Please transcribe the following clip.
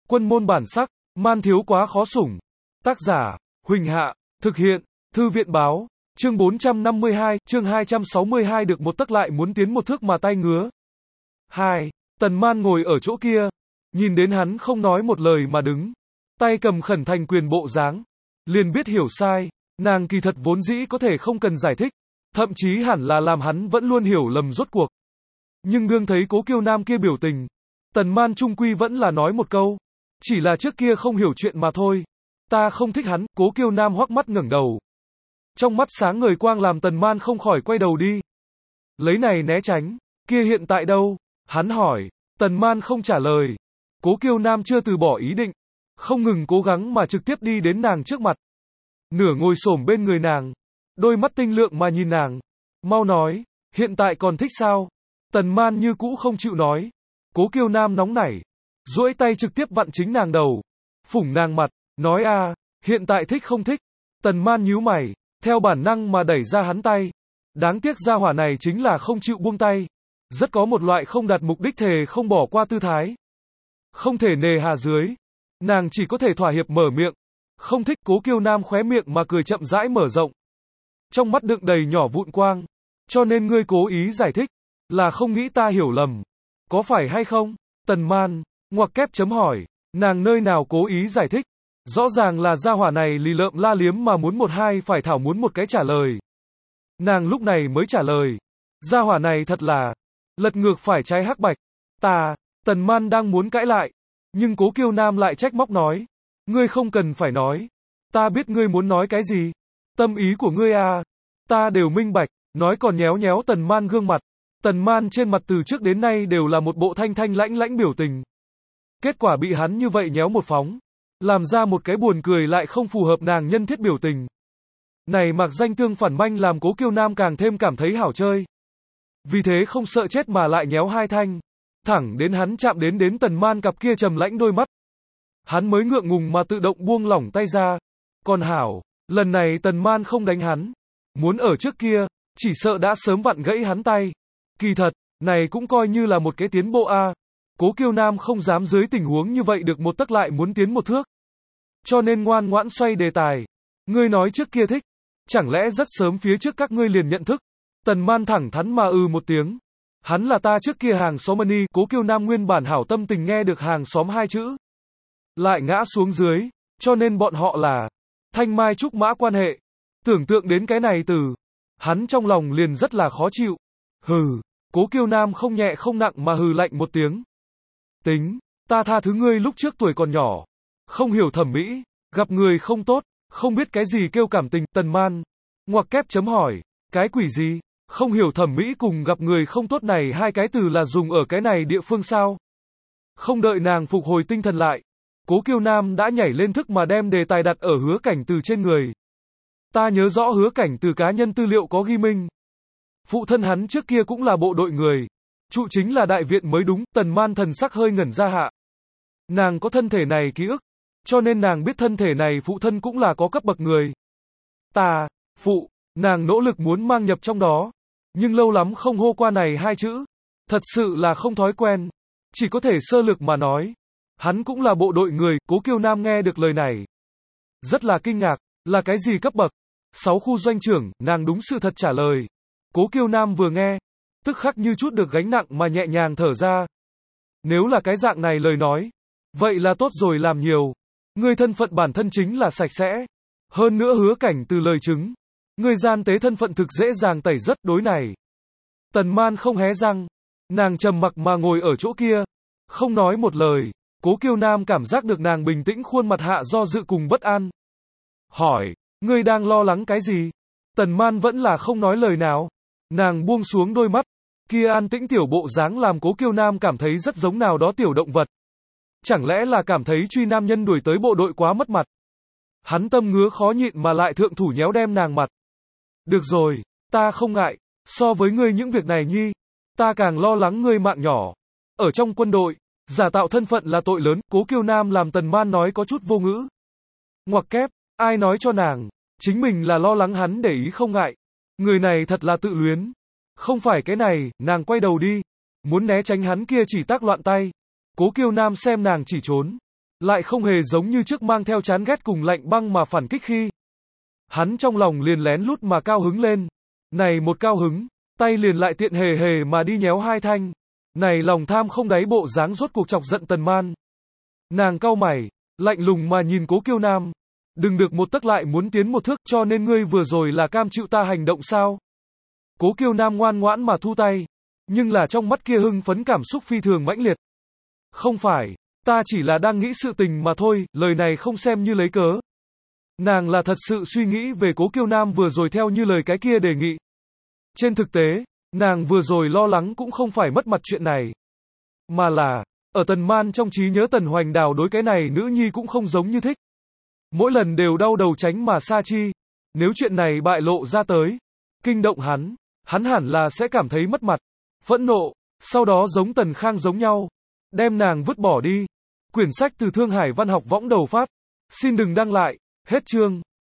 Quân môn bản sắc, man thiếu quá khó sủng. Tác giả, Huỳnh Hạ, thực hiện, Thư viện báo, chương 452, chương 262 được một tấc lại muốn tiến một thước mà tay ngứa. 2. Tần Man ngồi ở chỗ kia, nhìn đến hắn không nói một lời mà đứng, tay cầm khẩn thành quyền bộ dáng, liền biết hiểu sai, nàng kỳ thật vốn dĩ có thể không cần giải thích, thậm chí hẳn là làm hắn vẫn luôn hiểu lầm rốt cuộc. Nhưng đương thấy Cố Kiêu Nam kia biểu tình, Tần Man chung quy vẫn là nói một câu, chỉ là trước kia không hiểu chuyện mà thôi. Ta không thích hắn. Cố Kiêu Nam hoắc mắt ngẩng đầu, trong mắt sáng ngời quang làm Tần Man không khỏi quay đầu đi, lấy này né tránh. Kia hiện tại đâu? Hắn hỏi. Tần Man không trả lời. Cố Kiêu Nam chưa từ bỏ ý định, không ngừng cố gắng mà trực tiếp đi đến nàng trước mặt, nửa ngồi xổm bên người nàng, đôi mắt tinh lượng mà nhìn nàng. Mau nói, hiện tại còn thích sao? Tần Man như cũ không chịu nói. Cố Kiêu Nam nóng nảy, duỗi tay trực tiếp vặn chính nàng đầu, phủng nàng mặt, nói a, hiện tại thích không thích? Tần Man nhíu mày, theo bản năng mà đẩy ra hắn tay. Đáng tiếc gia hỏa này chính là không chịu buông tay, rất có một loại không đạt mục đích thề không bỏ qua tư thái. Không thể nề hà dưới, nàng chỉ có thể thỏa hiệp mở miệng. Không thích. Cố Kiêu Nam khóe miệng mà cười chậm rãi mở rộng, trong mắt đựng đầy nhỏ vụn quang. Cho nên ngươi cố ý giải thích, là không nghĩ ta hiểu lầm, có phải hay không? Tần Man, ngoặc kép chấm hỏi, nàng nơi nào cố ý giải thích? Rõ ràng là gia hỏa này lì lợm la liếm mà muốn một hai phải thảo muốn một cái trả lời. Nàng lúc này mới trả lời, gia hỏa này thật là lật ngược phải trái hắc bạch. Tần Man đang muốn cãi lại, nhưng Cố Kiêu Nam lại trách móc nói, ngươi không cần phải nói, ta biết ngươi muốn nói cái gì, tâm ý của ngươi à, ta đều minh bạch. Nói còn nhéo nhéo Tần Man gương mặt. Tần Man trên mặt từ trước đến nay đều là một bộ thanh thanh lãnh lãnh biểu tình. Kết quả bị hắn như vậy nhéo một phóng, làm ra một cái buồn cười lại không phù hợp nàng nhân thiết biểu tình. Này mặc danh tương phản manh làm Cố Kiêu Nam càng thêm cảm thấy hảo chơi. Vì thế không sợ chết mà lại nhéo hai thanh, thẳng đến hắn chạm đến Tần Man cặp kia trầm lãnh đôi mắt. Hắn mới ngượng ngùng mà tự động buông lỏng tay ra. Còn hảo, lần này Tần Man không đánh hắn. Muốn ở trước kia, chỉ sợ đã sớm vặn gãy hắn tay. Kỳ thật, này cũng coi như là một cái tiến bộ a. Cố Kiêu Nam không dám dưới tình huống như vậy được một tấc lại muốn tiến một thước. Cho nên ngoan ngoãn xoay đề tài. Ngươi nói trước kia thích, chẳng lẽ rất sớm phía trước các ngươi liền nhận thức? Tần Man thẳng thắn mà một tiếng. Hắn là ta trước kia hàng xóm Mani. Cố Kiêu Nam nguyên bản hảo tâm tình nghe được hàng xóm hai chữ, lại ngã xuống dưới, cho nên bọn họ là thanh mai trúc mã quan hệ. Tưởng tượng đến cái này từ, hắn trong lòng liền rất là khó chịu. Hừ. Cố Kiêu Nam không nhẹ không nặng mà hừ lạnh một tiếng. Tính, ta tha thứ ngươi lúc trước tuổi còn nhỏ, không hiểu thẩm mỹ, gặp người không tốt, không biết cái gì kêu cảm tình. Tần Man, ngoặc kép chấm hỏi, cái quỷ gì? Không hiểu thẩm mỹ cùng gặp người không tốt này hai cái từ là dùng ở cái này địa phương sao? Không đợi nàng phục hồi tinh thần lại, Cố Kiêu Nam đã nhảy lên thức mà đem đề tài đặt ở Hứa Cảnh Từ trên người. Ta nhớ rõ Hứa Cảnh Từ cá nhân tư liệu có ghi minh, phụ thân hắn trước kia cũng là bộ đội người, trụ chính là đại viện mới đúng. Tần Man thần sắc hơi ngẩn ra hạ. Nàng có thân thể này ký ức, cho nên nàng biết thân thể này phụ thân cũng là có cấp bậc người. Nàng nỗ lực muốn mang nhập trong đó, nhưng lâu lắm không hô qua này hai chữ, thật sự là không thói quen, chỉ có thể sơ lược mà nói. Hắn cũng là bộ đội người. Cố Kiêu Nam nghe được lời này, rất là kinh ngạc, là cái gì cấp bậc? 6 khu doanh trưởng. Nàng đúng sự thật trả lời. Cố Kiêu Nam vừa nghe, tức khắc như chút được gánh nặng mà nhẹ nhàng thở ra. Nếu là cái dạng này lời nói, vậy là tốt rồi làm nhiều. Ngươi thân phận bản thân chính là sạch sẽ. Hơn nữa Hứa Cảnh Từ lời chứng, ngươi gian tế thân phận thực dễ dàng tẩy rất đối này. Tần Man không hé răng, nàng trầm mặc mà ngồi ở chỗ kia, không nói một lời. Cố Kiêu Nam cảm giác được nàng bình tĩnh khuôn mặt hạ do dự cùng bất an. Hỏi, ngươi đang lo lắng cái gì? Tần Man vẫn là không nói lời nào. Nàng buông xuống đôi mắt, kia an tĩnh tiểu bộ dáng làm Cố Kiêu Nam cảm thấy rất giống nào đó tiểu động vật. Chẳng lẽ là cảm thấy truy nam nhân đuổi tới bộ đội quá mất mặt? Hắn tâm ngứa khó nhịn mà lại thượng thủ nhéo đem nàng mặt. Được rồi, ta không ngại, so với ngươi những việc này nhi, ta càng lo lắng ngươi mạng nhỏ. Ở trong quân đội, giả tạo thân phận là tội lớn. Cố Kiêu Nam làm Tần Man nói có chút vô ngữ. Ngoặc kép, ai nói cho nàng, chính mình là lo lắng hắn để ý không ngại. Người này thật là tự luyến. Không phải cái này. Nàng quay đầu đi, muốn né tránh hắn kia chỉ tác loạn tay. Cố Kiêu Nam xem nàng chỉ trốn, lại không hề giống như trước mang theo chán ghét cùng lạnh băng mà phản kích khi. Hắn trong lòng liền lén lút mà cao hứng lên. Này một cao hứng, tay liền lại tiện hề hề mà đi nhéo hai thanh. Này lòng tham không đáy bộ dáng rốt cuộc chọc giận Tần Man. Nàng cau mày, lạnh lùng mà nhìn Cố Kiêu Nam. Đừng được một tấc lại muốn tiến một thước, cho nên ngươi vừa rồi là cam chịu ta hành động sao? Cố Kiêu Nam ngoan ngoãn mà thu tay, nhưng là trong mắt kia hưng phấn cảm xúc phi thường mãnh liệt. Không phải, ta chỉ là đang nghĩ sự tình mà thôi, lời này không xem như lấy cớ. Nàng là thật sự suy nghĩ về Cố Kiêu Nam vừa rồi theo như lời cái kia đề nghị. Trên thực tế, nàng vừa rồi lo lắng cũng không phải mất mặt chuyện này, mà là, ở Tần Man trong trí nhớ Tần Hoành Đào đối cái này nữ nhi cũng không giống như thích. Mỗi lần đều đau đầu tránh mà xa chi. Nếu chuyện này bại lộ ra tới, kinh động hắn hẳn là sẽ cảm thấy mất mặt, phẫn nộ, sau đó giống Tần Khang giống nhau, đem nàng vứt bỏ đi. Quyển sách từ Thương Hải Văn học võng đầu phát. Xin đừng đăng lại, hết chương.